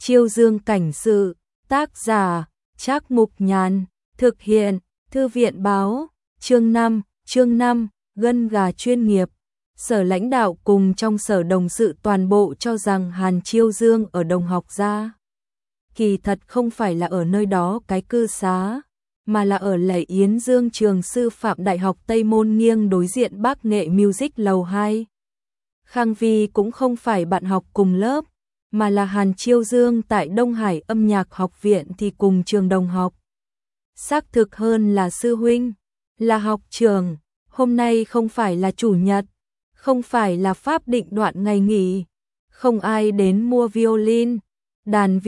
Chiêu Dương cảnh sự, tác giả, Trác Mục Nhàn, thực hiện, Thư viện báo, chương 5, gân gà chuyên nghiệp. Sở lãnh đạo cùng trong sở đồng sự toàn bộ cho rằng Hàn Chiêu Dương ở Đồng Học Gia. Kỳ thật không phải là ở nơi đó cái cư xá, mà là ở Lệ Yến Dương trường sư phạm Đại học Tây Môn nghiêng đối diện Bác Nghệ Music lầu 2. Khang Vi cũng không phải bạn học cùng lớp, mà là Hàn Chiêu Dương tại Đông Hải âm nhạc học viện thì cùng trường đồng học. Xác thực hơn là sư huynh, là học trường, hôm nay không phải là chủ nhật, không phải là pháp định đoạn ngày nghỉ, không ai đến mua violin, đàn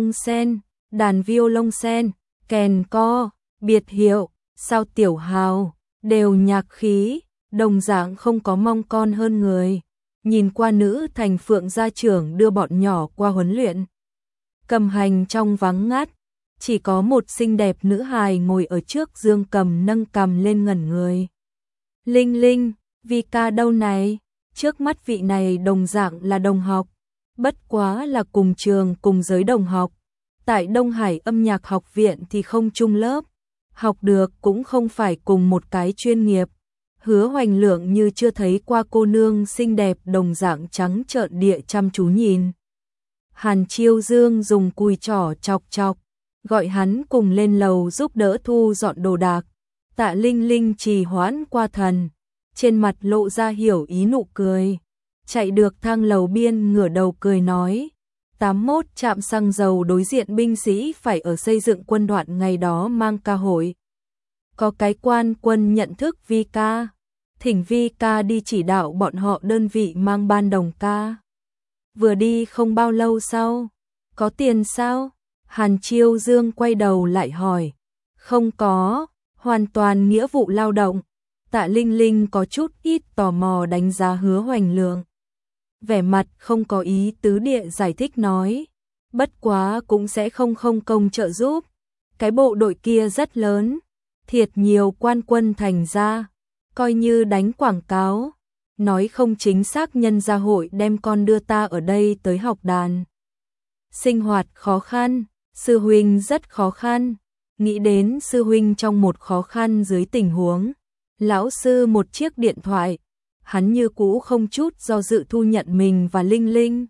violon sen, kèn co, biệt hiệu, sao tiểu hào, đều nhạc khí, đồng dạng không có mong con hơn người. Nhìn qua nữ thành Phượng gia trưởng đưa bọn nhỏ qua huấn luyện. Cầm hành trong vắng ngắt, chỉ có một xinh đẹp nữ hài ngồi ở trước dương cầm nâng cầm lên ngẩn người. Linh Linh, Vi ca đâu này? Trước mắt vị này đồng dạng là đồng học, bất quá là cùng trường cùng giới đồng học. Tại Đông Hải âm nhạc học viện thì không chung lớp, học được cũng không phải cùng một cái chuyên nghiệp. Hứa Hoành Lượng như chưa thấy qua cô nương xinh đẹp đồng dạng trắng trợn địa chăm chú nhìn. Hàn Chiêu Dương dùng cùi trỏ chọc chọc, gọi hắn cùng lên lầu giúp đỡ thu dọn đồ đạc. Tạ Linh Linh trì hoãn qua thần, trên mặt lộ ra hiểu ý nụ cười. Chạy được thang lầu biên ngửa đầu cười nói, 81 trạm xăng dầu đối diện binh sĩ phải ở xây dựng quân đoạn ngày đó mang ca hội. Có cái quan quân nhận thức Vi ca, thỉnh Vi ca đi chỉ đạo bọn họ đơn vị mang ban đồng ca. Vừa đi không bao lâu sau, có tiền sao? Hàn Chiêu Dương quay đầu lại hỏi, không có, hoàn toàn nghĩa vụ lao động. Tạ Linh Linh có chút ít tò mò đánh giá Hứa Hoành Lượng. Vẻ mặt không có ý tứ địa giải thích nói, bất quá cũng sẽ không công trợ giúp. Cái bộ đội kia rất lớn, thiệt nhiều quan quân thành ra, coi như đánh quảng cáo. Nói không chính xác nhân gia hội đem con đưa ta ở đây tới học đàn. Sinh hoạt khó khăn, sư huynh rất khó khăn. Nghĩ đến sư huynh trong một khó khăn dưới tình huống. Lão sư một chiếc điện thoại, hắn như cũ không chút do dự thu nhận mình và Linh Linh.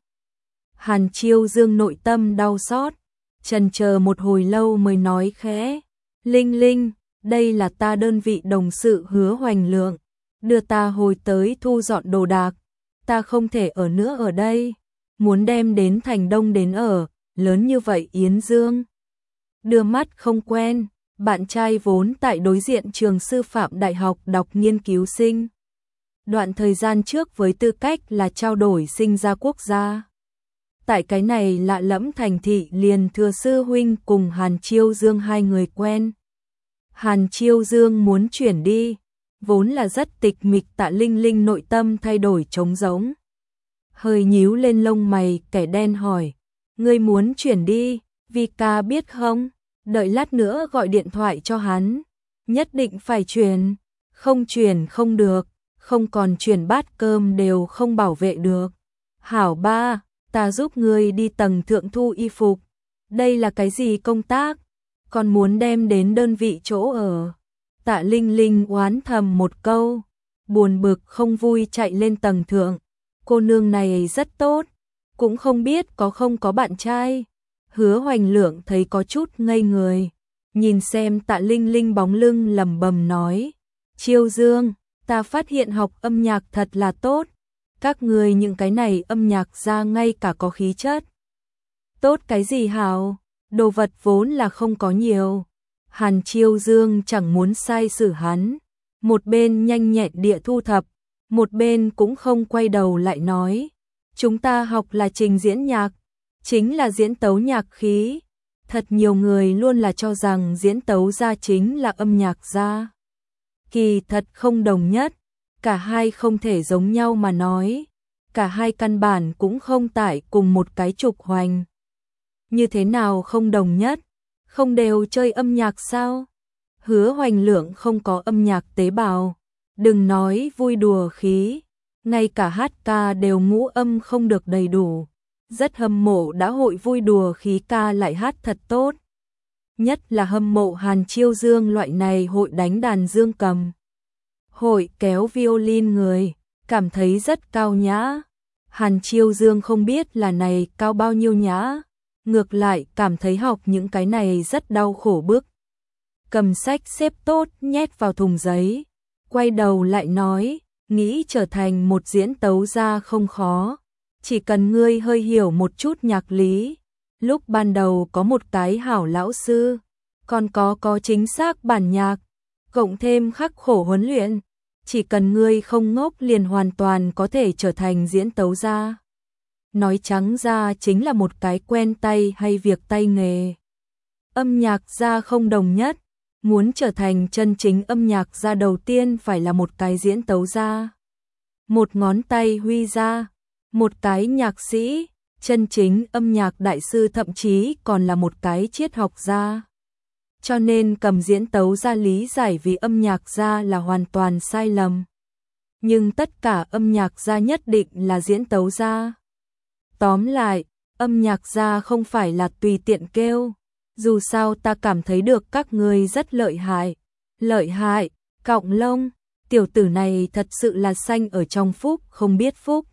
Hàn Chiêu Dương nội tâm đau xót, chần chờ một hồi lâu mới nói khẽ, Linh Linh, đây là ta đơn vị đồng sự Hứa Hoành Lượng, đưa ta hồi tới thu dọn đồ đạc, ta không thể ở nữa ở đây, muốn đem đến Thành Đông đến ở, lớn như vậy Yến Dương. Đưa mắt không quen, bạn trai vốn tại đối diện trường sư phạm đại học đọc nghiên cứu sinh. Đoạn thời gian trước với tư cách là trao đổi sinh ra quốc gia. Tại cái này lạ lẫm thành thị liền thừa sư huynh cùng Hàn Chiêu Dương hai người quen. Hàn Chiêu Dương muốn chuyển đi, vốn là rất tịch mịch. Tạ Linh Linh nội tâm thay đổi trống rỗng. Hơi nhíu lên lông mày, kẻ đen hỏi, ngươi muốn chuyển đi, Vi ca biết không? Đợi lát nữa gọi điện thoại cho hắn, nhất định phải chuyển, không chuyển không được, không còn chuyển bát cơm đều không bảo vệ được. Hảo ba, ta giúp ngươi đi tầng thượng thu y phục, đây là cái gì công tác, còn muốn đem đến đơn vị chỗ ở. Tạ Linh Linh oán thầm một câu, buồn bực không vui chạy lên tầng thượng, cô nương này rất tốt, cũng không biết không có bạn trai. Hứa Hoành Lượng thấy có chút ngây người, nhìn xem Tạ Linh Linh bóng lưng lẩm bẩm nói, Chiêu Dương, ta phát hiện học âm nhạc thật là tốt, các người những cái này âm nhạc ra ngay cả có khí chất. Tốt cái gì hảo, đồ vật vốn là không có nhiều. Hàn Chiêu Dương chẳng muốn sai xử hắn, một bên nhanh nhẹn địa thu thập, một bên cũng không quay đầu lại nói, chúng ta học là trình diễn nhạc, chính là diễn tấu nhạc khí. Thật nhiều người luôn là cho rằng diễn tấu ra chính là âm nhạc ra. Kỳ thật không đồng nhất, cả hai không thể giống nhau mà nói, cả hai căn bản cũng không tại cùng một cái trục hoành. Như thế nào không đồng nhất, không đều chơi âm nhạc sao? Hứa Hoành Lượng không có âm nhạc tế bào, đừng nói vui đùa khí, ngay cả hát ca đều ngũ âm không được đầy đủ. rất hâm mộ đã hội vui đùa khí ca lại hát thật tốt. Nhất là hâm mộ Hàn Chiêu Dương loại này hội đánh đàn dương cầm, hội kéo violin người, cảm thấy rất cao nhã. Hàn Chiêu Dương không biết là này cao bao nhiêu nhã, ngược lại cảm thấy học những cái này rất đau khổ bức. Cầm sách xếp tốt nhét vào thùng giấy, quay đầu lại nói, nghĩ trở thành một diễn tấu gia không khó, chỉ cần ngươi hơi hiểu một chút nhạc lý. Lúc ban đầu có một cái hảo lão sư, còn có chính xác bản nhạc, cộng thêm khắc khổ huấn luyện, chỉ cần ngươi không ngốc liền hoàn toàn có thể trở thành diễn tấu gia. Nói trắng ra chính là một cái quen tay hay việc tay nghề. Âm nhạc gia không đồng nhất, muốn trở thành chân chính âm nhạc gia đầu tiên phải là một cái diễn tấu gia, một ngón tay huy gia, một cái nhạc sĩ, chân chính âm nhạc đại sư, thậm chí còn là một cái triết học gia. Cho nên cầm diễn tấu gia lý giải vì âm nhạc gia là hoàn toàn sai lầm. Nhưng tất cả âm nhạc gia nhất định là diễn tấu gia. Tóm lại, âm nhạc gia không phải là tùy tiện kêu. Dù sao ta cảm thấy được các ngươi rất lợi hại. Lợi hại, cọng lông, tiểu tử này thật sự là xanh ở trong phúc không biết phúc.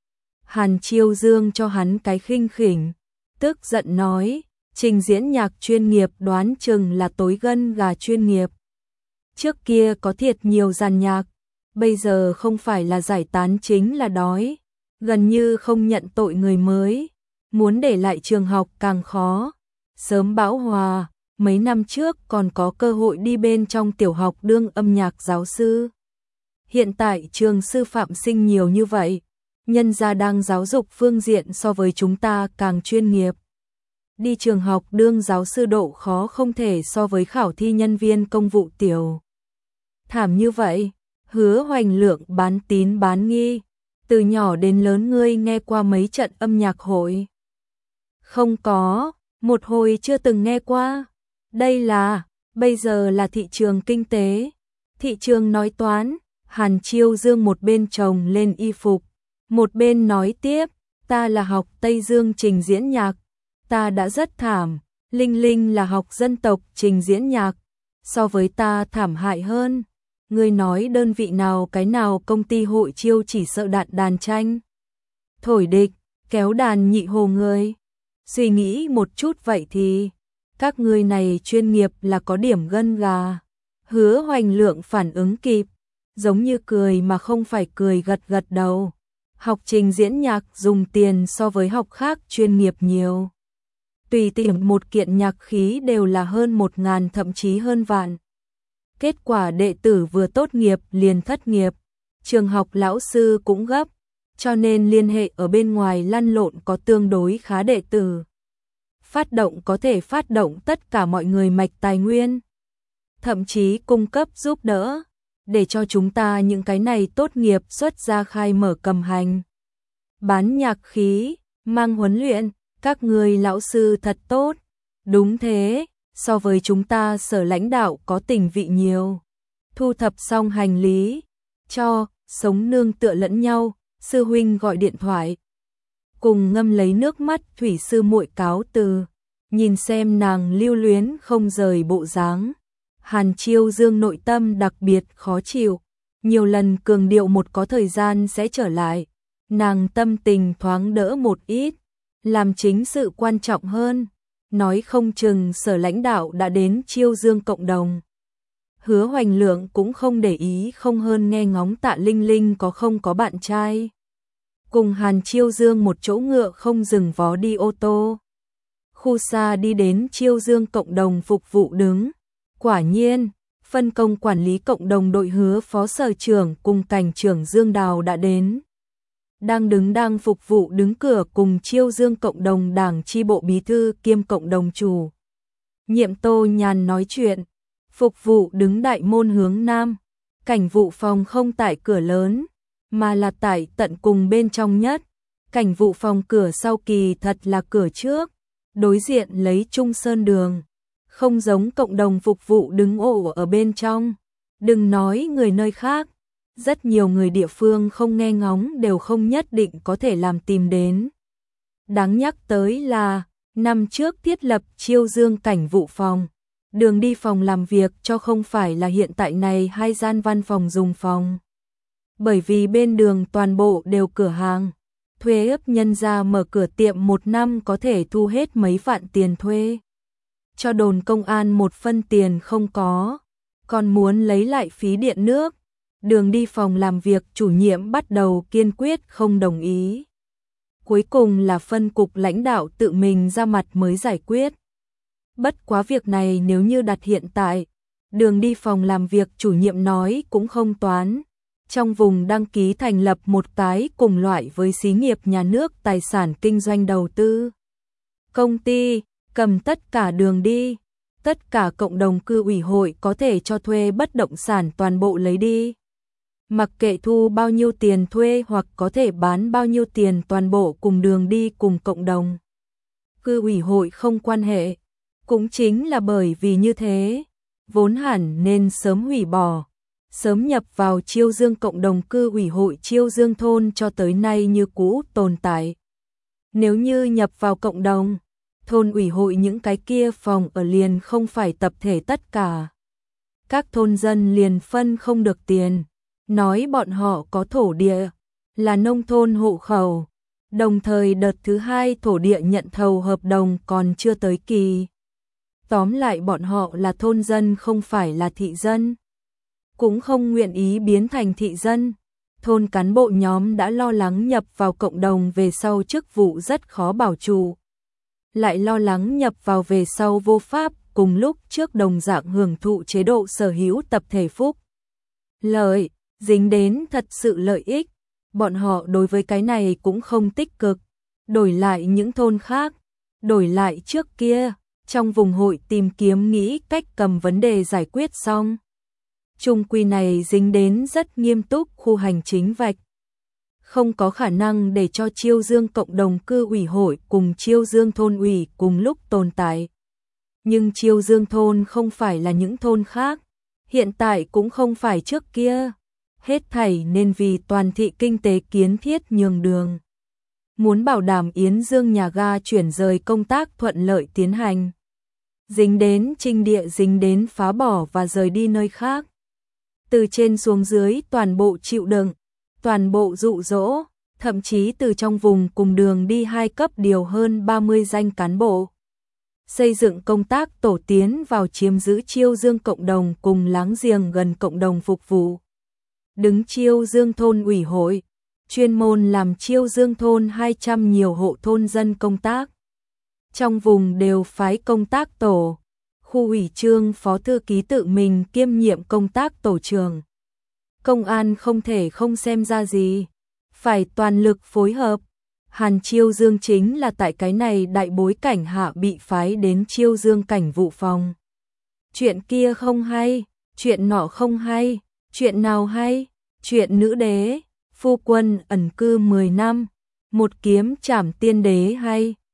Hàn Chiêu Dương cho hắn cái khinh khỉnh, tức giận nói, trình diễn nhạc chuyên nghiệp đoán chừng là tối gân gà chuyên nghiệp. Trước kia có thiệt nhiều dàn nhạc, bây giờ không phải là giải tán chính là đói, gần như không nhận tội người mới, muốn để lại trường học càng khó. Sớm bão hòa, mấy năm trước còn có cơ hội đi bên trong tiểu học đương âm nhạc giáo sư. Hiện tại trường sư phạm sinh nhiều như vậy, nhân gia đang giáo dục phương diện so với chúng ta càng chuyên nghiệp. Đi trường học đương giáo sư độ khó không thể so với khảo thi nhân viên công vụ tiểu thảm như vậy. Hứa Hoành Lượng bán tín bán nghi, từ nhỏ đến lớn ngươi nghe qua mấy trận âm nhạc hội? Không có, một hồi chưa từng nghe qua. Đây là, bây giờ là thị trường kinh tế, thị trường nói toán. Hàn Chiêu Dương một bên chồng lên y phục, một bên nói tiếp, ta là học Tây Dương trình diễn nhạc, ta đã rất thảm, Linh Linh là học dân tộc trình diễn nhạc, so với ta thảm hại hơn. Ngươi nói đơn vị nào cái nào công ty hội chiêu chỉ sợ đạn đàn tranh, thổi địch, kéo đàn nhị hồ người. Suy nghĩ một chút vậy thì, các ngươi này chuyên nghiệp là có điểm gân gà. Hứa Hoành Lượng phản ứng kịp, giống như cười mà không phải cười, gật gật đầu. Học trình diễn nhạc dùng tiền so với học khác chuyên nghiệp nhiều. Tùy tiện một kiện nhạc khí đều là hơn 1.000 thậm chí hơn vạn. Kết quả đệ tử vừa tốt nghiệp liền thất nghiệp, trường học lão sư cũng gấp, cho nên liên hệ ở bên ngoài lăn lộn có tương đối khá đệ tử. Phát động có thể phát động tất cả mọi người mạch tài nguyên, thậm chí cung cấp giúp đỡ, để cho chúng ta những cái này tốt nghiệp xuất ra khai mở cầm hành. Bán nhạc khí, mang huấn luyện, các người lão sư thật tốt. Đúng thế, so với chúng ta sở lãnh đạo có tình vị nhiều. Thu thập xong hành lý, cho, sống nương tựa lẫn nhau, sư huynh gọi điện thoại. Cùng ngâm lấy nước mắt thủy sư muội cáo từ, nhìn xem nàng lưu luyến không rời bộ dáng. Hàn Chiêu Dương nội tâm đặc biệt khó chịu, nhiều lần cường điệu một có thời gian sẽ trở lại. Nàng tâm tình thoáng đỡ một ít, làm chính sự quan trọng hơn. Nói không chừng sở lãnh đạo đã đến Chiêu Dương cộng đồng. Hứa Hoành Lượng cũng không để ý không hơn nghe ngóng Tạ Linh Linh có không có bạn trai. Cùng Hàn Chiêu Dương một chỗ ngựa không dừng vó đi ô tô. Khu xa đi đến Chiêu Dương cộng đồng phục vụ đứng. Quả nhiên, phân công quản lý cộng đồng đội Hứa phó sở trưởng cùng cảnh trưởng Dương Đào đã đến. Đang phục vụ đứng cửa cùng Chiêu Dương cộng đồng đảng chi bộ bí thư kiêm cộng đồng chủ nhiệm Tô Nhàn nói chuyện. Phục vụ đứng đại môn hướng nam, cảnh vụ phòng không tại cửa lớn, mà là tại tận cùng bên trong nhất. Cảnh vụ phòng cửa sau kỳ thật là cửa trước, đối diện lấy Trung Sơn đường, không giống cộng đồng phục vụ đứng ổ ở bên trong. Đừng nói người nơi khác, rất nhiều người địa phương không nghe ngóng đều không nhất định có thể làm tìm đến. Đáng nhắc tới là, năm trước thiết lập Chiêu Dương cảnh vụ phòng, đường đi phòng làm việc cho không phải là hiện tại này hai gian văn phòng dùng phòng. Bởi vì bên đường toàn bộ đều cửa hàng, thuê ấp nhân ra mở cửa tiệm 1 năm có thể thu hết mấy vạn tiền thuê. Cho đồn công an 1 phân tiền không có, còn muốn lấy lại phí điện nước. Đường đi phòng làm việc chủ nhiệm bắt đầu kiên quyết không đồng ý. Cuối cùng là phân cục lãnh đạo tự mình ra mặt mới giải quyết. Bất quá việc này nếu như đặt hiện tại, đường đi phòng làm việc chủ nhiệm nói cũng không toán. Trong vùng đăng ký thành lập một cái cùng loại với xí nghiệp nhà nước tài sản kinh doanh đầu tư. Công ty cầm tất cả đường đi, tất cả cộng đồng cư ủy hội có thể cho thuê bất động sản toàn bộ lấy đi. Mặc kệ thu bao nhiêu tiền thuê hoặc có thể bán bao nhiêu tiền toàn bộ cùng đường đi cùng cộng đồng. Cư ủy hội không quan hệ. Cũng chính là bởi vì như thế, vốn hẳn nên sớm hủy bỏ, sớm nhập vào Chiêu Dương cộng đồng cư ủy hội Chiêu Dương thôn cho tới nay như cũ tồn tại. Nếu như nhập vào cộng đồng, thôn ủy hội những cái kia phòng ở liền không phải tập thể tất cả. Các thôn dân liền phân không được tiền, nói bọn họ có thổ địa, là nông thôn hộ khẩu, đồng thời đợt thứ 2 thổ địa nhận thầu hợp đồng còn chưa tới kỳ. Tóm lại bọn họ là thôn dân không phải là thị dân, cũng không nguyện ý biến thành thị dân. Thôn cán bộ nhóm đã lo lắng nhập vào cộng đồng về sau chức vụ rất khó bảo trụ, lại lo lắng nhập vào về sau vô pháp cùng lúc trước đồng dạng hưởng thụ chế độ sở hữu tập thể phúc lợi, dính đến thật sự lợi ích. Bọn họ đối với cái này cũng không tích cực, đổi lại những thôn khác, đổi lại trước kia, trong vùng hội tìm kiếm nghĩ cách cầm vấn đề giải quyết xong. Chung quy này dính đến rất nghiêm túc khu hành chính vạch. Không có khả năng để cho Chiêu Dương cộng đồng cư ủy hội cùng Chiêu Dương thôn ủy cùng lúc tồn tại. Nhưng Chiêu Dương thôn không phải là những thôn khác, hiện tại cũng không phải trước kia. Hết thảy nên vì toàn thị kinh tế kiến thiết nhường đường. Muốn bảo đảm Yến Dương nhà ga chuyển rời công tác thuận lợi tiến hành. Dính đến trinh địa, dính đến phá bỏ và rời đi nơi khác. Từ trên xuống dưới toàn bộ chịu đựng, toàn bộ dụ dỗ, thậm chí từ trong vùng cùng đường đi 2 cấp điều hơn 30 danh cán bộ. Xây dựng công tác tổ tiến vào chiếm giữ Chiêu Dương cộng đồng cùng láng giềng gần cộng đồng phục vụ. Đứng Chiêu Dương thôn ủy hội, chuyên môn làm Chiêu Dương thôn 200 nhiều hộ thôn dân công tác. Trong vùng đều phái công tác tổ, khu ủy chương phó thư ký tự mình kiêm nhiệm công tác tổ trưởng. Công an không thể không xem ra gì, phải toàn lực phối hợp. Hàn Chiêu Dương chính là tại cái này đại bối cảnh hạ bị phái đến Chiêu Dương cảnh vụ phòng. Chuyện kia không hay, chuyện nọ không hay, chuyện nào hay, chuyện nữ đế, phu quân ẩn cư 10 năm, một kiếm trảm tiên đế hay.